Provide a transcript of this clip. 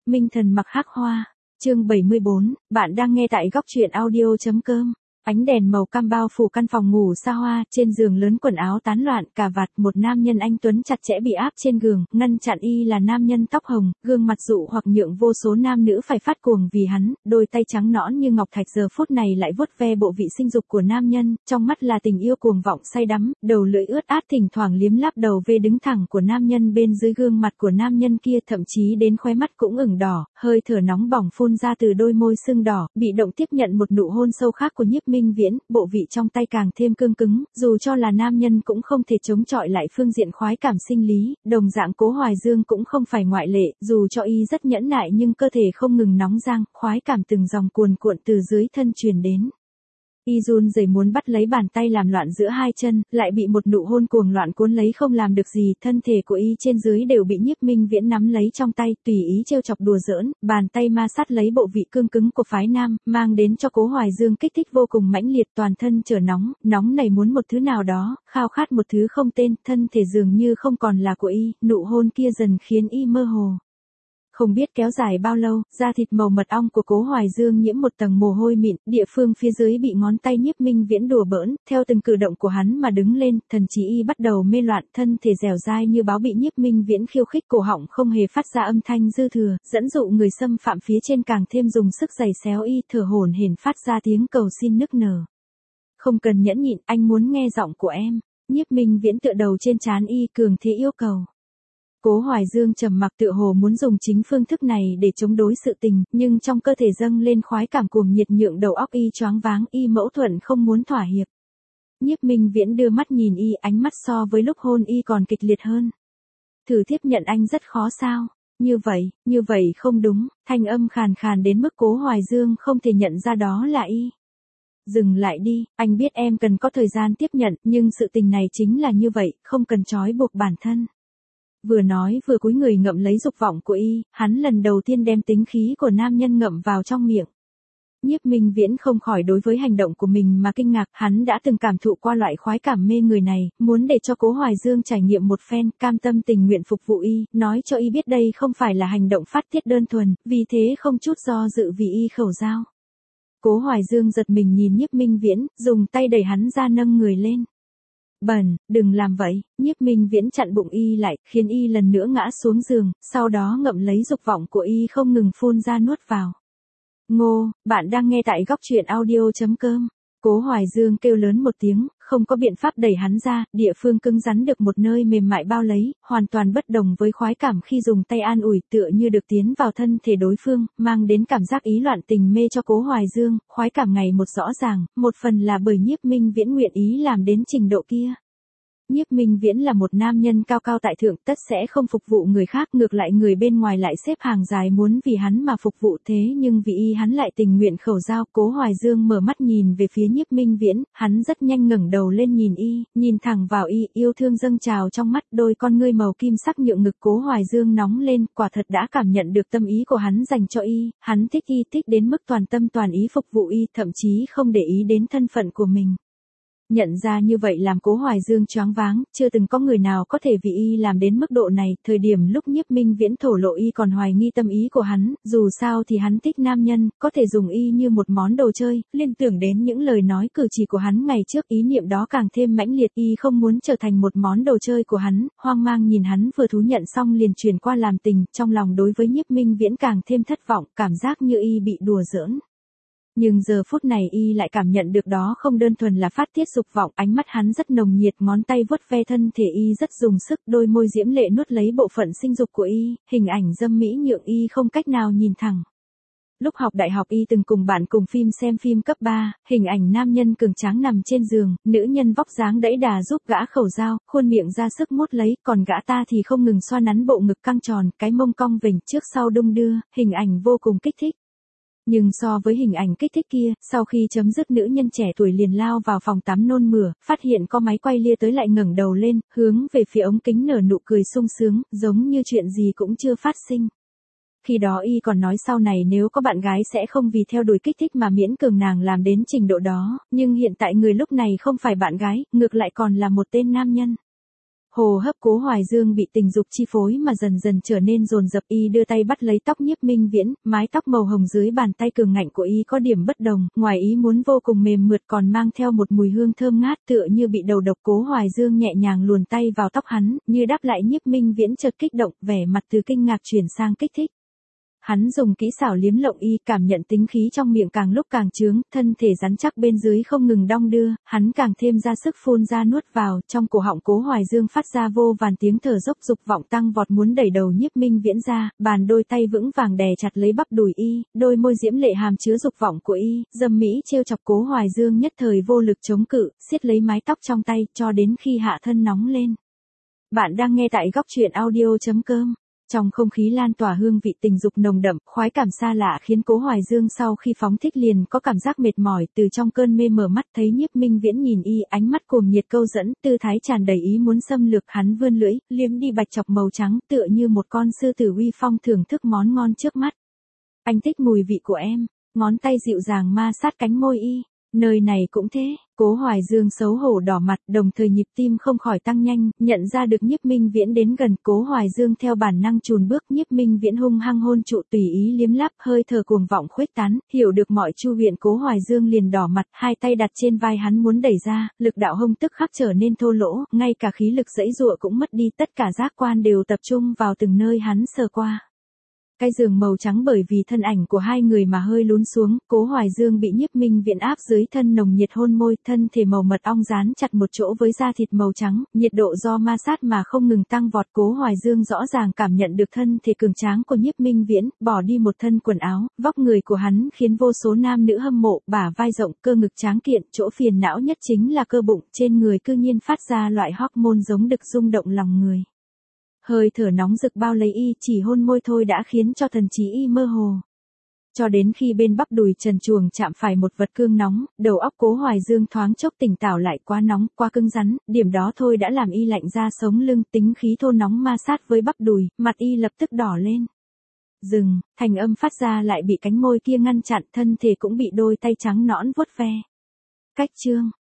Minh thần mặc hắc hoa. Chương 74, bạn đang nghe tại góc truyện audio.com. Ánh đèn màu cam bao phủ căn phòng ngủ xa hoa, trên giường lớn quần áo tán loạn, cà vạt, một nam nhân anh tuấn chặt chẽ bị áp trên giường, ngăn chặn y là nam nhân tóc hồng, gương mặt dụ hoặc nhượng vô số nam nữ phải phát cuồng vì hắn, đôi tay trắng nõn như ngọc thạch giờ phút này lại vuốt ve bộ vị sinh dục của nam nhân, trong mắt là tình yêu cuồng vọng say đắm, đầu lưỡi ướt át thỉnh thoảng liếm láp đầu vê đứng thẳng của nam nhân bên dưới gương mặt của nam nhân kia, thậm chí đến khóe mắt cũng ửng đỏ, hơi thở nóng bỏng phun ra từ đôi môi sưng đỏ, bị động tiếp nhận một nụ hôn sâu khác của Nhiếp Minh Viễn, bộ vị trong tay càng thêm cương cứng, dù cho là nam nhân cũng không thể chống chọi lại phương diện khoái cảm sinh lý, đồng dạng Cố Hoài Dương cũng không phải ngoại lệ, dù cho y rất nhẫn nại nhưng cơ thể không ngừng nóng rang, khoái cảm từng dòng cuồn cuộn từ dưới thân truyền đến. Y run rẩy muốn bắt lấy bàn tay làm loạn giữa hai chân, lại bị một nụ hôn cuồng loạn cuốn lấy không làm được gì, thân thể của y trên dưới đều bị Nhiếp Minh Viễn nắm lấy trong tay, tùy ý trêu chọc đùa giỡn, bàn tay ma sát lấy bộ vị cương cứng của phái nam, mang đến cho Cố Hoài Dương kích thích vô cùng mãnh liệt, toàn thân trở nóng, nóng này muốn một thứ nào đó, khao khát một thứ không tên, thân thể dường như không còn là của y, nụ hôn kia dần khiến y mơ hồ. Không biết kéo dài bao lâu, da thịt màu mật ong của Cố Hoài Dương nhiễm một tầng mồ hôi mịn, địa phương phía dưới bị ngón tay Nhiếp Minh Viễn đùa bỡn, theo từng cử động của hắn mà đứng lên, thần trí y bắt đầu mê loạn, thân thể dẻo dai như báo bị Nhiếp Minh Viễn khiêu khích, cổ họng không hề phát ra âm thanh dư thừa, dẫn dụ người xâm phạm phía trên càng thêm dùng sức giày xéo y, thở hổn hển phát ra tiếng cầu xin nức nở. Không cần nhẫn nhịn, anh muốn nghe giọng của em. Nhiếp Minh Viễn tựa đầu trên trán y, cường thế yêu cầu. Cố Hoài Dương trầm mặc, tựa hồ muốn dùng chính phương thức này để chống đối sự tình, nhưng trong cơ thể dâng lên khoái cảm cuồng nhiệt nhượng đầu óc y choáng váng, y mẫu thuẫn không muốn thỏa hiệp. Nhiếp Minh Viễn đưa mắt nhìn y, ánh mắt so với lúc hôn y còn kịch liệt hơn. Thử tiếp nhận anh rất khó sao? Như vậy không đúng, thanh âm khàn khàn đến mức Cố Hoài Dương không thể nhận ra đó là y. Dừng lại đi, anh biết em cần có thời gian tiếp nhận, nhưng sự tình này chính là như vậy, không cần trói buộc bản thân. Vừa nói vừa cúi người ngậm lấy dục vọng của y, hắn lần đầu tiên đem tính khí của nam nhân ngậm vào trong miệng. Nhiếp Minh Viễn không khỏi đối với hành động của mình mà kinh ngạc, hắn đã từng cảm thụ qua loại khoái cảm mê người này, muốn để cho Cố Hoài Dương trải nghiệm một phen, cam tâm tình nguyện phục vụ y, nói cho y biết đây không phải là hành động phát tiết đơn thuần, vì thế không chút do dự vì y khẩu giao. Cố Hoài Dương giật mình nhìn Nhiếp Minh Viễn, dùng tay đẩy hắn ra nâng người lên. Bẩn, đừng làm vậy, Nhiếp Minh Viễn chặn bụng y lại, khiến y lần nữa ngã xuống giường, sau đó ngậm lấy dục vọng của y không ngừng phun ra nuốt vào. Ngô, bạn đang nghe tại góc truyện audio.com. Cố Hoài Dương kêu lớn một tiếng, không có biện pháp đẩy hắn ra, địa phương cứng rắn được một nơi mềm mại bao lấy, hoàn toàn bất đồng với khoái cảm khi dùng tay an ủi, tựa như được tiến vào thân thể đối phương, mang đến cảm giác ý loạn tình mê cho Cố Hoài Dương, khoái cảm ngày một rõ ràng, một phần là bởi Nhiếp Minh Viễn nguyện ý làm đến trình độ kia. Nhiếp Minh Viễn là một nam nhân cao cao tại thượng, tất sẽ không phục vụ người khác, ngược lại người bên ngoài lại xếp hàng dài muốn vì hắn mà phục vụ, thế nhưng vì y hắn lại tình nguyện khẩu giao. Cố Hoài Dương mở mắt nhìn về phía Nhiếp Minh Viễn, hắn rất nhanh ngẩng đầu lên nhìn y, nhìn thẳng vào y, yêu thương dâng trào trong mắt, đôi con ngươi màu kim sắc nhượng ngực Cố Hoài Dương nóng lên, quả thật đã cảm nhận được tâm ý của hắn dành cho y, hắn thích y thích đến mức toàn tâm toàn ý phục vụ y, thậm chí không để ý đến thân phận của mình. Nhận ra như vậy làm Cố Hoài Dương choáng váng, chưa từng có người nào có thể vì y làm đến mức độ này, thời điểm lúc Nhiếp Minh Viễn thổ lộ y còn hoài nghi tâm ý của hắn, dù sao thì hắn thích nam nhân, có thể dùng y như một món đồ chơi, liên tưởng đến những lời nói cử chỉ của hắn ngày trước, ý niệm đó càng thêm mãnh liệt, y không muốn trở thành một món đồ chơi của hắn, hoang mang nhìn hắn vừa thú nhận xong liền chuyển qua làm tình, trong lòng đối với Nhiếp Minh Viễn càng thêm thất vọng, cảm giác như y bị đùa giỡn. Nhưng giờ phút này y lại cảm nhận được đó không đơn thuần là phát tiết dục vọng, ánh mắt hắn rất nồng nhiệt, ngón tay vuốt ve thân thể y rất dùng sức, đôi môi diễm lệ nuốt lấy bộ phận sinh dục của y, hình ảnh dâm mỹ nhượng y không cách nào nhìn thẳng. Lúc học đại học y từng cùng bạn cùng phim xem phim cấp 3, hình ảnh nam nhân cường tráng nằm trên giường, nữ nhân vóc dáng đẫy đà giúp gã khẩu giao, khuôn miệng ra sức mút lấy, còn gã ta thì không ngừng xoa nắn bộ ngực căng tròn, cái mông cong vểnh trước sau đung đưa, hình ảnh vô cùng kích thích. Nhưng so với hình ảnh kích thích kia, sau khi chấm dứt nữ nhân trẻ tuổi liền lao vào phòng tắm nôn mửa, phát hiện có máy quay lia tới lại ngẩng đầu lên, hướng về phía ống kính nở nụ cười sung sướng, giống như chuyện gì cũng chưa phát sinh. Khi đó y còn nói sau này nếu có bạn gái sẽ không vì theo đuổi kích thích mà miễn cường nàng làm đến trình độ đó, nhưng hiện tại người lúc này không phải bạn gái, ngược lại còn là một tên nam nhân. Hồ hấp Cố Hoài Dương bị tình dục chi phối mà dần dần trở nên dồn dập, y đưa tay bắt lấy tóc Nhiếp Minh Viễn, mái tóc màu hồng dưới bàn tay cường ngạnh của y có điểm bất đồng, ngoài ý muốn vô cùng mềm mượt còn mang theo một mùi hương thơm ngát tựa như bị đầu độc. Cố Hoài Dương nhẹ nhàng luồn tay vào tóc hắn, như đáp lại. Nhiếp Minh Viễn chợt kích động, vẻ mặt từ kinh ngạc chuyển sang kích thích. Hắn dùng kỹ xảo liếm lộng y, cảm nhận tính khí trong miệng càng lúc càng chướng, thân thể rắn chắc bên dưới không ngừng đong đưa, hắn càng thêm ra sức phun ra nuốt vào, trong cổ họng Cố Hoài Dương phát ra vô vàn tiếng thở dốc, dục vọng tăng vọt muốn đẩy đầu Nhiếp Minh Viễn ra, bàn đôi tay vững vàng đè chặt lấy bắp đùi y, đôi môi diễm lệ hàm chứa dục vọng của y, dâm mỹ trêu chọc. Cố Hoài Dương nhất thời vô lực chống cự, siết lấy mái tóc trong tay, cho đến khi hạ thân nóng lên. Bạn đang nghe tại góc truyện audio.com. Trong không khí lan tỏa hương vị tình dục nồng đậm, khoái cảm xa lạ khiến Cố Hoài Dương sau khi phóng thích liền có cảm giác mệt mỏi, từ trong cơn mê mở mắt thấy Nhiếp Minh Viễn nhìn y, ánh mắt cuồng nhiệt câu dẫn, tư thái tràn đầy ý muốn xâm lược. Hắn vươn lưỡi, liếm đi bạch chọc màu trắng, tựa như một con sư tử uy phong thưởng thức món ngon trước mắt. Anh thích mùi vị của em, ngón tay dịu dàng ma sát cánh môi y. Nơi này cũng thế. Cố Hoài Dương xấu hổ đỏ mặt, đồng thời nhịp tim không khỏi tăng nhanh, nhận ra được Nhiếp Minh Viễn đến gần, Cố Hoài Dương theo bản năng chùn bước. Nhiếp Minh Viễn hung hăng hôn trụ, tùy ý liếm láp, hơi thở cuồng vọng khuếch tán, hiểu được mọi chu viện. Cố Hoài Dương liền đỏ mặt, hai tay đặt trên vai hắn muốn đẩy ra, lực đạo hông tức khắc trở nên thô lỗ, ngay cả khí lực giãy giụa cũng mất đi, tất cả giác quan đều tập trung vào từng nơi hắn sờ qua. Cái giường màu trắng bởi vì thân ảnh của hai người mà hơi lún xuống, Cố Hoài Dương bị Nhiếp Minh Viễn áp dưới thân nồng nhiệt hôn môi, thân thể màu mật ong dán chặt một chỗ với da thịt màu trắng, nhiệt độ do ma sát mà không ngừng tăng vọt. Cố Hoài Dương rõ ràng cảm nhận được thân thể cường tráng của Nhiếp Minh Viễn, bỏ đi một thân quần áo, vóc người của hắn khiến vô số nam nữ hâm mộ, bả vai rộng, cơ ngực tráng kiện, chỗ phiền não nhất chính là cơ bụng, trên người cư nhiên phát ra loại hormone giống đực rung động lòng người. Hơi thở nóng rực bao lấy y, chỉ hôn môi thôi đã khiến cho thần trí y mơ hồ. Cho đến khi bên bắp đùi trần truồng chạm phải một vật cương nóng, đầu óc Cố Hoài Dương thoáng chốc tỉnh táo lại. Quá nóng, quá cứng rắn, điểm đó thôi đã làm y lạnh ra sống lưng, tính khí thô nóng ma sát với bắp đùi, mặt y lập tức đỏ lên. Dừng, thành âm phát ra lại bị cánh môi kia ngăn chặn, thân thể cũng bị đôi tay trắng nõn vuốt ve. Cách chương